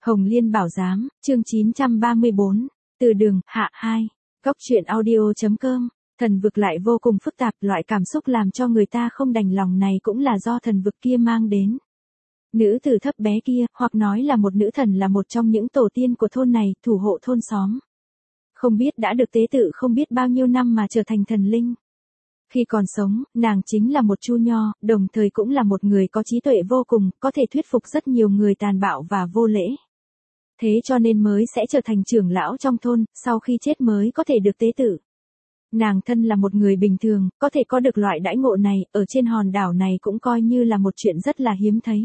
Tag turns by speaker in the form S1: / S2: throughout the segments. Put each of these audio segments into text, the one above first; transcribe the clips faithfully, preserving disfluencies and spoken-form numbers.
S1: Hồng Liên Bảo Giám, chương chín trăm ba mươi bốn, Từ đường, hạ hai, Góc truyện audio chấm com. Thần vực lại vô cùng phức tạp, loại cảm xúc làm cho người ta không đành lòng này cũng là do thần vực kia mang đến. Nữ tử thấp bé kia, hoặc nói là một nữ thần là một trong những tổ tiên của thôn này, thủ hộ thôn xóm. Không biết đã được tế tự không biết bao nhiêu năm mà trở thành thần linh. Khi còn sống, nàng chính là một chu nho, đồng thời cũng là một người có trí tuệ vô cùng, có thể thuyết phục rất nhiều người tàn bạo và vô lễ. Thế cho nên mới sẽ trở thành trưởng lão trong thôn, sau khi chết mới có thể được tế tự. Nàng thân là một người bình thường, có thể có được loại đãi ngộ này, ở trên hòn đảo này cũng coi như là một chuyện rất là hiếm thấy.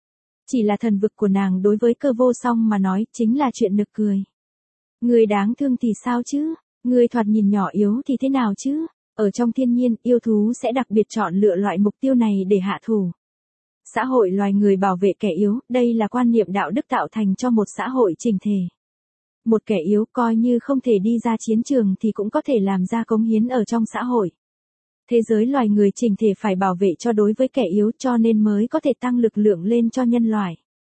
S1: Chỉ là thần vực của nàng đối với Cơ Vô Song mà nói, chính là chuyện nực cười. Người đáng thương thì sao chứ? Người thoạt nhìn nhỏ yếu thì thế nào chứ? Ở trong thiên nhiên, yêu thú sẽ đặc biệt chọn lựa loại mục tiêu này để hạ thủ. Xã hội loài người bảo vệ kẻ yếu, đây là quan niệm đạo đức tạo thành cho một xã hội chỉnh thể. Một kẻ yếu coi như không thể đi ra chiến trường thì cũng có thể làm ra cống hiến ở trong xã hội. Thế giới loài người chỉnh thể phải bảo vệ cho đối với kẻ yếu cho nên mới có thể tăng lực lượng lên cho nhân loại.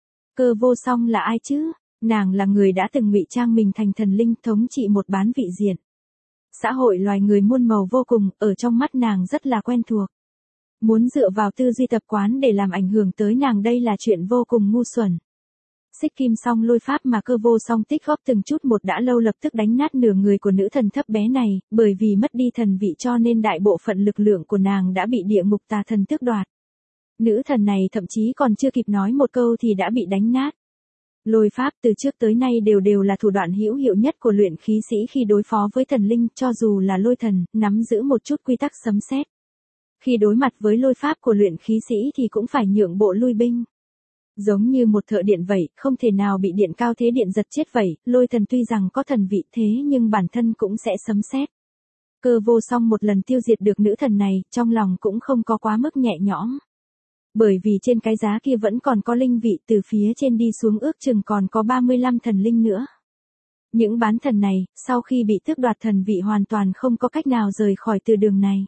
S1: Cơ Vô Song là ai chứ? Nàng là người đã từng ngụy trang mình thành thần linh thống trị một bán vị diện. Xã hội loài người muôn màu vô cùng, ở trong mắt nàng rất là quen thuộc. Muốn dựa vào tư duy tập quán để làm ảnh hưởng tới nàng đây là chuyện vô cùng ngu xuẩn. Xích kim song lôi pháp mà Cơ Vô Song tích góp từng chút một đã lâu lập tức đánh nát nửa người của nữ thần thấp bé này, bởi vì mất đi thần vị cho nên đại bộ phận lực lượng của nàng đã bị địa ngục tà thần tước đoạt. Nữ thần này thậm chí còn chưa kịp nói một câu thì đã bị đánh nát. Lôi pháp từ trước tới nay đều đều là thủ đoạn hữu hiệu nhất của luyện khí sĩ khi đối phó với thần linh, cho dù là lôi thần, nắm giữ một chút quy tắc sấm sét. Khi đối mặt với lôi pháp của luyện khí sĩ thì cũng phải nhượng bộ lui binh. Giống như một thợ điện vậy, không thể nào bị điện cao thế điện giật chết vậy, lôi thần tuy rằng có thần vị thế nhưng bản thân cũng sẽ sấm sét. Cơ Vô Song một lần tiêu diệt được nữ thần này, trong lòng cũng không có quá mức nhẹ nhõm. Bởi vì trên cái giá kia vẫn còn có linh vị, từ phía trên đi xuống ước chừng còn có ba mươi lăm thần linh nữa. Những bán thần này, sau khi bị tước đoạt thần vị hoàn toàn không có cách nào rời khỏi từ đường này.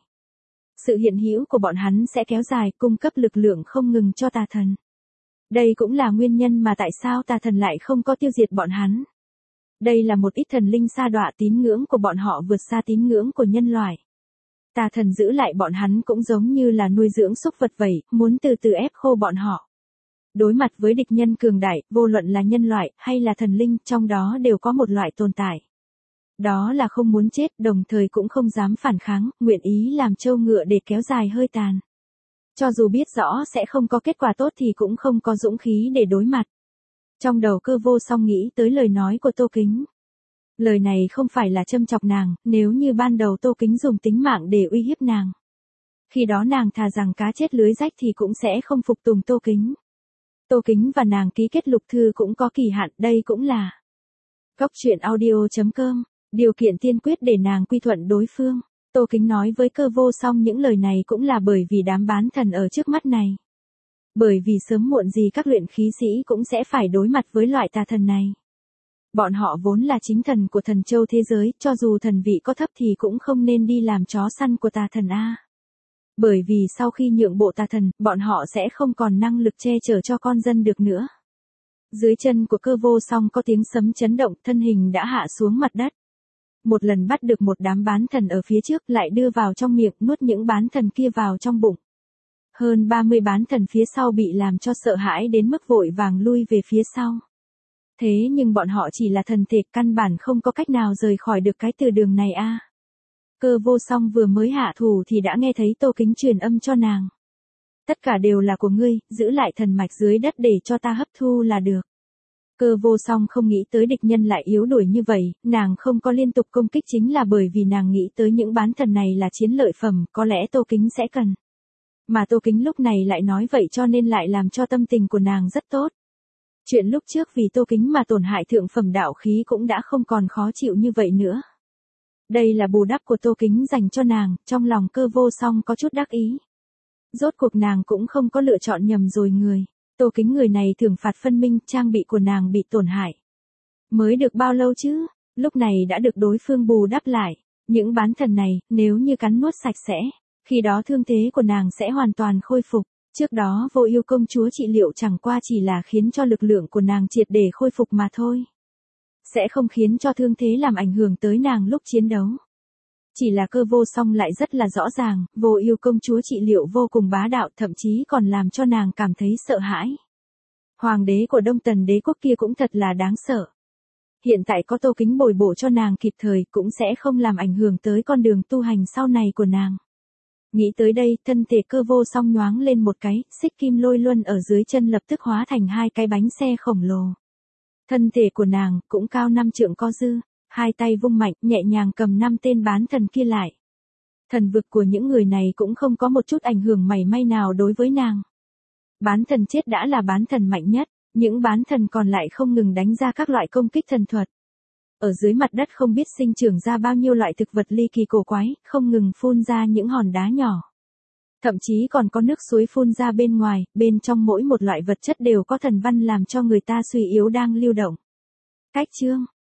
S1: Sự hiện hữu của bọn hắn sẽ kéo dài, cung cấp lực lượng không ngừng cho tà thần. Đây cũng là nguyên nhân mà tại sao tà thần lại không có tiêu diệt bọn hắn. Đây là một ít thần linh sa đọa tín ngưỡng của bọn họ vượt xa tín ngưỡng của nhân loại. Tà thần giữ lại bọn hắn cũng giống như là nuôi dưỡng súc vật vậy, muốn từ từ ép khô bọn họ. Đối mặt với địch nhân cường đại, vô luận là nhân loại hay là thần linh, trong đó đều có một loại tồn tại. Đó là không muốn chết, đồng thời cũng không dám phản kháng, nguyện ý làm trâu ngựa để kéo dài hơi tàn. Cho dù biết rõ sẽ không có kết quả tốt thì cũng không có dũng khí để đối mặt. Trong đầu Cơ Vô Song nghĩ tới lời nói của Tô Kính. Lời này không phải là châm chọc nàng, nếu như ban đầu Tô Kính dùng tính mạng để uy hiếp nàng. Khi đó nàng thà rằng cá chết lưới rách thì cũng sẽ không phục tùng Tô Kính. Tô Kính và nàng ký kết lục thư cũng có kỳ hạn, đây cũng là Góc truyện audio chấm com, điều kiện tiên quyết để nàng quy thuận đối phương. Tô Kính nói với Cơ Vô Song những lời này cũng là bởi vì đám bán thần ở trước mắt này. Bởi vì sớm muộn gì các luyện khí sĩ cũng sẽ phải đối mặt với loại tà thần này. Bọn họ vốn là chính thần của thần châu thế giới, cho dù thần vị có thấp thì cũng không nên đi làm chó săn của tà thần A. Bởi vì sau khi nhượng bộ tà thần, bọn họ sẽ không còn năng lực che chở cho con dân được nữa. Dưới chân của Cơ Vô Song có tiếng sấm chấn động, thân hình đã hạ xuống mặt đất. Một lần bắt được một đám bán thần ở phía trước lại đưa vào trong miệng, nuốt những bán thần kia vào trong bụng. Hơn ba mươi bán thần phía sau bị làm cho sợ hãi đến mức vội vàng lui về phía sau. Thế nhưng bọn họ chỉ là thần thể, căn bản không có cách nào rời khỏi được cái từ đường này a. Cơ Vô Song vừa mới hạ thủ thì đã nghe thấy Tô Kính truyền âm cho nàng. Tất cả đều là của ngươi, giữ lại thần mạch dưới đất để cho ta hấp thu là được. Cơ Vô Song không nghĩ tới địch nhân lại yếu đuổi như vậy, nàng không có liên tục công kích chính là bởi vì nàng nghĩ tới những bán thần này là chiến lợi phẩm, có lẽ Tô Kính sẽ cần. Mà Tô Kính lúc này lại nói vậy cho nên lại làm cho tâm tình của nàng rất tốt. Chuyện lúc trước vì Tô Kính mà tổn hại thượng phẩm đạo khí cũng đã không còn khó chịu như vậy nữa. Đây là bù đắp của Tô Kính dành cho nàng, trong lòng Cơ Vô Song có chút đắc ý. Rốt cuộc nàng cũng không có lựa chọn nhầm rồi người. Tô Kính người này thưởng phạt phân minh, trang bị của nàng bị tổn hại. Mới được bao lâu chứ, lúc này đã được đối phương bù đắp lại. Những bán thần này, nếu như cắn nuốt sạch sẽ, khi đó thương thế của nàng sẽ hoàn toàn khôi phục. Trước đó Vô Ưu công chúa trị liệu chẳng qua chỉ là khiến cho lực lượng của nàng triệt để khôi phục mà thôi. Sẽ không khiến cho thương thế làm ảnh hưởng tới nàng lúc chiến đấu. Chỉ là Cơ Vô Song lại rất là rõ ràng, Vô Ưu công chúa trị liệu vô cùng bá đạo, thậm chí còn làm cho nàng cảm thấy sợ hãi. Hoàng đế của Đông Tần đế quốc kia cũng thật là đáng sợ. Hiện tại có Tô Kính bồi bổ cho nàng kịp thời cũng sẽ không làm ảnh hưởng tới con đường tu hành sau này của nàng. Nghĩ tới đây, thân thể Cơ Vô Song nhoáng lên một cái, xích kim lôi luân ở dưới chân lập tức hóa thành hai cái bánh xe khổng lồ. Thân thể của nàng cũng cao năm trượng có dư, hai tay vung mạnh, nhẹ nhàng cầm năm tên bán thần kia lại. Thần vực của những người này cũng không có một chút ảnh hưởng mảy may nào đối với nàng. Bán thần chết đã là bán thần mạnh nhất, những bán thần còn lại không ngừng đánh ra các loại công kích thần thuật. Ở dưới mặt đất không biết sinh trưởng ra bao nhiêu loại thực vật ly kỳ cổ quái, không ngừng phun ra những hòn đá nhỏ. Thậm chí còn có nước suối phun ra bên ngoài, bên trong mỗi một loại vật chất đều có thần văn làm cho người ta suy yếu đang lưu động. Cách chương